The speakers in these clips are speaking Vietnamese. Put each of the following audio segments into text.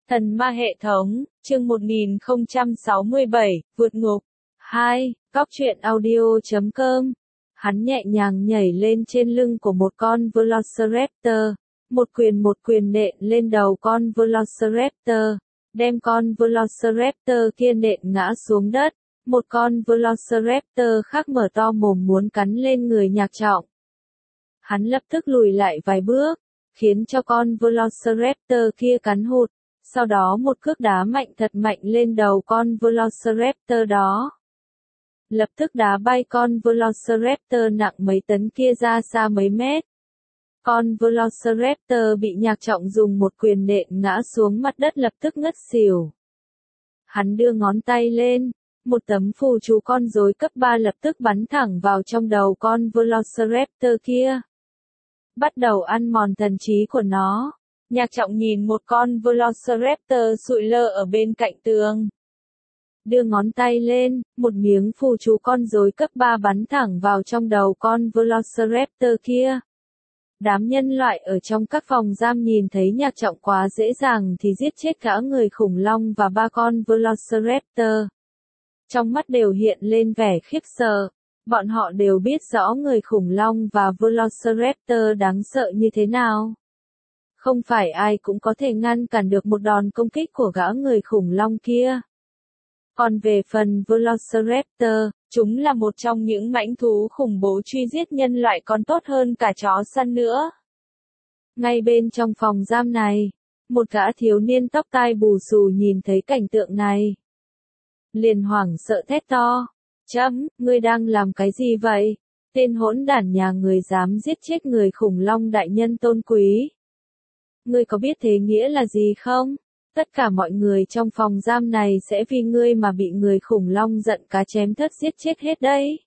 Thần ma hệ thống, chương 1067, vượt ngục. 2. Cóc truyện audio.com. Hắn nhẹ nhàng nhảy lên trên lưng của một con Velociraptor, một quyền nện lên đầu con Velociraptor, đem con Velociraptor kia nện ngã xuống đất. Một con Velociraptor khác mở to mồm muốn cắn lên người Nhạc Trọng. Hắn lập tức lùi lại vài bước, khiến cho con Velociraptor kia cắn hụt. Sau đó một cước đá mạnh thật mạnh lên đầu con Velociraptor đó. Lập tức đá bay con Velociraptor nặng mấy tấn kia ra xa mấy mét. Con Velociraptor bị Nhạc Trọng dùng một quyền nện ngã xuống mặt đất lập tức ngất xỉu. Hắn đưa ngón tay lên, một tấm phù chú con rối cấp 3 lập tức bắn thẳng vào trong đầu con Velociraptor kia. Bắt đầu ăn mòn thần trí của nó. Nhạc Trọng nhìn một con Velociraptor sụi lơ ở bên cạnh tường. Đưa ngón tay lên, một miếng phù chú con rối cấp 3 bắn thẳng vào trong đầu con Velociraptor kia. Đám nhân loại ở trong các phòng giam nhìn thấy Nhạc Trọng quá dễ dàng thì giết chết cả người khủng long và 3 con Velociraptor. Trong mắt đều hiện lên vẻ khiếp sợ. Bọn họ đều biết rõ người khủng long và Velociraptor đáng sợ như thế nào. Không phải ai cũng có thể ngăn cản được một đòn công kích của gã người khủng long kia. Còn về phần Velociraptor, chúng là một trong những mãnh thú khủng bố truy giết nhân loại còn tốt hơn cả chó săn nữa. Ngay bên trong phòng giam này, một gã thiếu niên tóc tai bù xù nhìn thấy cảnh tượng này. Liền hoảng sợ thét to. Ngươi đang làm cái gì vậy? Tên hỗn đản nhà người dám giết chết người khủng long đại nhân tôn quý. Ngươi có biết thế nghĩa là gì không? Tất cả mọi người trong phòng giam này sẽ vì ngươi mà bị người khủng long giận cá chém thớt giết chết hết đấy.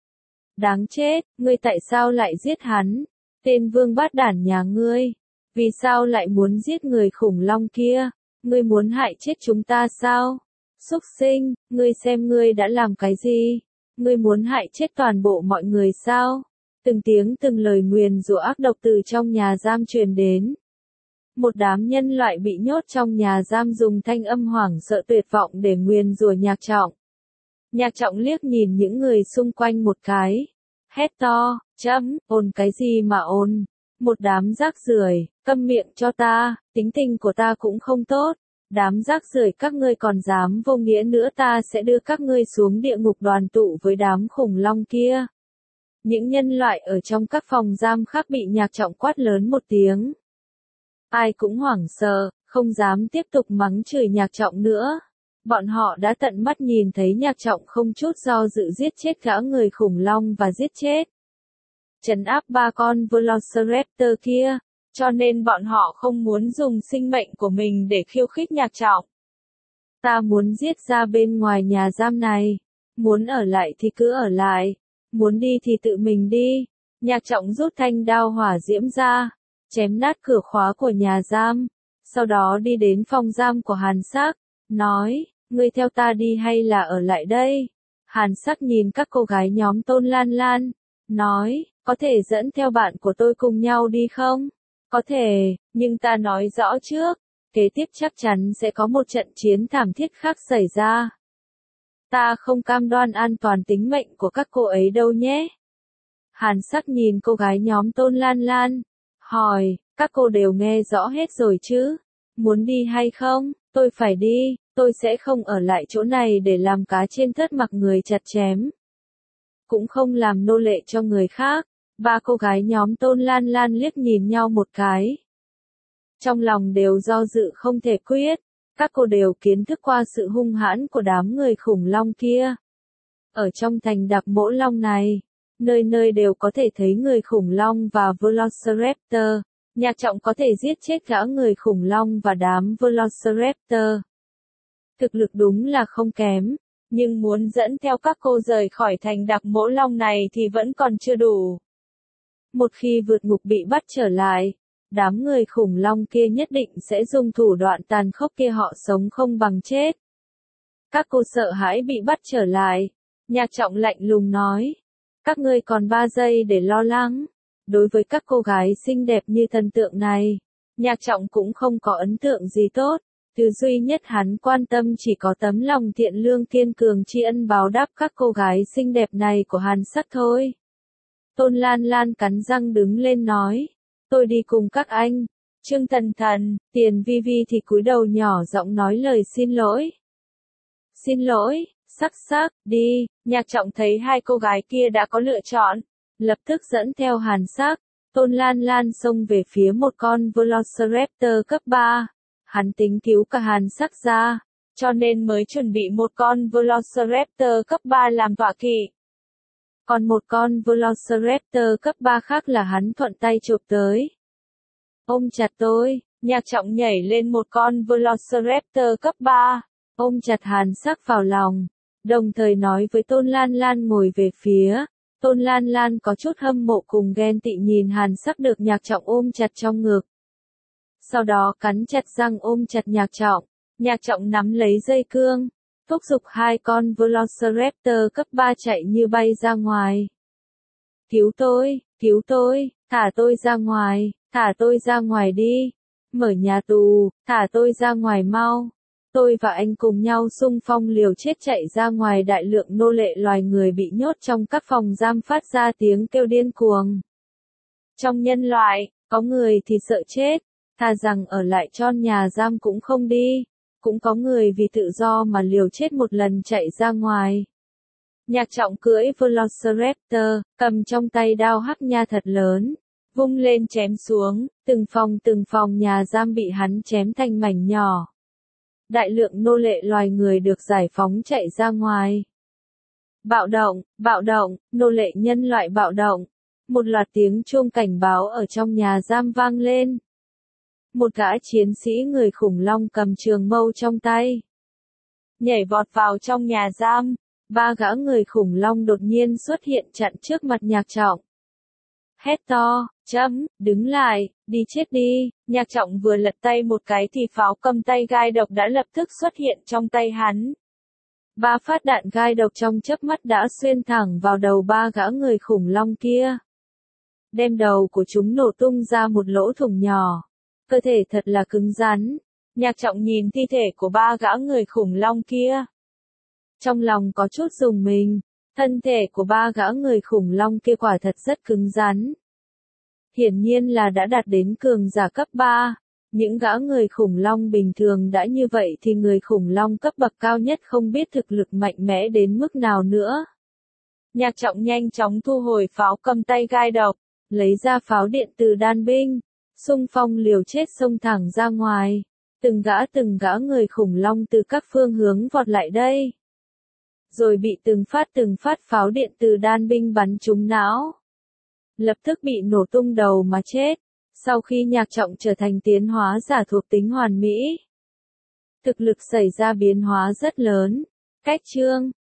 Đáng chết, ngươi tại sao lại giết hắn? Tên vương bát đản nhà ngươi. Vì sao lại muốn giết người khủng long kia? Ngươi muốn hại chết chúng ta sao? Súc sinh, ngươi xem ngươi đã làm cái gì? Ngươi muốn hại chết toàn bộ mọi người sao? Từng tiếng từng lời nguyền rủa ác độc từ trong nhà giam truyền đến. Một đám nhân loại bị nhốt trong nhà giam dùng thanh âm hoảng sợ tuyệt vọng để nguyền rủa Nhạc Trọng. Nhạc Trọng liếc nhìn những người xung quanh một cái. Hét to, ồn cái gì mà ồn? Một đám rác rưởi, câm miệng cho ta, tính tình của ta cũng không tốt. Đám rác rưởi các ngươi còn dám vô nghĩa nữa ta sẽ đưa các ngươi xuống địa ngục đoàn tụ với đám khủng long kia. Những nhân loại ở trong các phòng giam khác bị Nhạc Trọng quát lớn một tiếng. Ai cũng hoảng sợ, không dám tiếp tục mắng chửi Nhạc Trọng nữa. Bọn họ đã tận mắt nhìn thấy Nhạc Trọng không chút do dự giết chết gã người khủng long và giết chết. Trấn áp 3 con Velociraptor kia. Cho nên bọn họ không muốn dùng sinh mệnh của mình để khiêu khích Nhạc Trọng. Ta muốn giết ra bên ngoài nhà giam này. Muốn ở lại thì cứ ở lại. Muốn đi thì tự mình đi. Nhạc Trọng rút thanh đao hỏa diễm ra. Chém nát cửa khóa của nhà giam. Sau đó đi đến phòng giam của Hàn Sắc. Nói, ngươi theo ta đi hay là ở lại đây? Hàn Sắc nhìn các cô gái nhóm Tôn Lan Lan. Nói, có thể dẫn theo bạn của tôi cùng nhau đi không? Có thể, nhưng ta nói rõ trước, kế tiếp chắc chắn sẽ có một trận chiến thảm thiết khác xảy ra. Ta không cam đoan an toàn tính mệnh của các cô ấy đâu nhé. Hàn Sắc nhìn cô gái nhóm Tôn Lan Lan, hỏi, các cô đều nghe rõ hết rồi chứ? Muốn đi hay không? Tôi phải đi, tôi sẽ không ở lại chỗ này để làm cá trên thớt mặc người chặt chém. Cũng không làm nô lệ cho người khác. 3 cô gái nhóm Tôn Lan Lan liếc nhìn nhau một cái. Trong lòng đều do dự không thể quyết. Các cô đều kiến thức qua sự hung hãn của đám người khủng long kia. Ở trong thành Đặc Mỗ Long này, nơi nơi đều có thể thấy người khủng long và Velociraptor. Nhạc Trọng có thể giết chết gã người khủng long và đám Velociraptor. Thực lực đúng là không kém. Nhưng muốn dẫn theo các cô rời khỏi thành Đặc Mỗ Long này thì vẫn còn chưa đủ. Một khi vượt ngục bị bắt trở lại, đám người khủng long kia nhất định sẽ dùng thủ đoạn tàn khốc kia họ sống không bằng chết. Các cô sợ hãi bị bắt trở lại. Nhạc Trọng lạnh lùng nói. Các ngươi còn 3 giây để lo lắng. Đối với các cô gái xinh đẹp như thần tượng này, Nhạc Trọng cũng không có ấn tượng gì tốt. Thứ duy nhất hắn quan tâm chỉ có tấm lòng thiện lương kiên cường tri ân báo đáp các cô gái xinh đẹp này của Hàn Sắc thôi. Tôn Lan Lan cắn răng đứng lên nói, tôi đi cùng các anh. Trương Thần Thần, Tiền Vi Vi thì cúi đầu nhỏ giọng nói lời xin lỗi. Xin lỗi, Sắc Sắc, đi. Nhạc Trọng thấy hai cô gái kia đã có lựa chọn, lập tức dẫn theo Hàn Sắc. Tôn Lan Lan xông về phía một con Velociraptor cấp 3. Hắn tính cứu cả Hàn Sắc ra, cho nên mới chuẩn bị một con Velociraptor cấp 3 làm tọa kỵ. Còn một con Velociraptor cấp 3 khác là hắn thuận tay chụp tới. Ôm chặt tôi, Nhạc Trọng nhảy lên một con Velociraptor cấp 3, ôm chặt Hàn Sắc vào lòng, đồng thời nói với Tôn Lan Lan ngồi về phía. Tôn Lan Lan có chút hâm mộ cùng ghen tị nhìn Hàn Sắc được Nhạc Trọng ôm chặt trong ngực. Sau đó cắn chặt răng ôm chặt Nhạc Trọng. Nhạc Trọng nắm lấy dây cương, thúc giục hai con Velociraptor cấp 3 chạy như bay ra ngoài. Cứu tôi, thả tôi ra ngoài đi. Mở nhà tù, thả tôi ra ngoài mau. Tôi và anh cùng nhau xung phong liều chết chạy ra ngoài. Đại lượng nô lệ loài người bị nhốt trong các phòng giam phát ra tiếng kêu điên cuồng. Trong nhân loại, có người thì sợ chết, thà rằng ở lại trong nhà giam cũng không đi. Cũng có người vì tự do mà liều chết một lần chạy ra ngoài. Nhạc Trọng cưỡi Velociraptor, cầm trong tay đao hắc nha thật lớn, vung lên chém xuống, từng phòng nhà giam bị hắn chém thành mảnh nhỏ. Đại lượng nô lệ loài người được giải phóng chạy ra ngoài. Bạo động, nô lệ nhân loại bạo động. Một loạt tiếng chuông cảnh báo ở trong nhà giam vang lên. Một gã chiến sĩ người khủng long cầm trường mâu trong tay, nhảy vọt vào trong nhà giam. Ba gã người khủng long đột nhiên xuất hiện chặn trước mặt Nhạc Trọng. Hét to, đứng lại, đi chết đi. Nhạc Trọng vừa lật tay một cái thì pháo cầm tay gai độc đã lập tức xuất hiện trong tay hắn. 3 phát đạn gai độc trong chớp mắt đã xuyên thẳng vào đầu ba gã người khủng long kia, đem đầu của chúng nổ tung ra một lỗ thủng nhỏ. Cơ thể thật là cứng rắn. Nhạc Trọng nhìn thi thể của ba gã người khủng long kia, trong lòng có chút rùng mình. Thân thể của ba gã người khủng long kia quả thật rất cứng rắn. Hiển nhiên là đã đạt đến cường giả cấp 3. Những gã người khủng long bình thường đã như vậy thì người khủng long cấp bậc cao nhất không biết thực lực mạnh mẽ đến mức nào nữa. Nhạc Trọng nhanh chóng thu hồi pháo cầm tay gai độc, lấy ra pháo điện từ đan binh, xung phong liều chết xông thẳng ra ngoài. Từng gã người khủng long từ các phương hướng vọt lại đây, rồi bị từng phát pháo điện từ đan binh bắn trúng não, lập tức bị nổ tung đầu mà chết. Sau khi Nhạc Trọng trở thành tiến hóa giả thuộc tính hoàn mỹ, thực lực xảy ra biến hóa rất lớn. Cách chương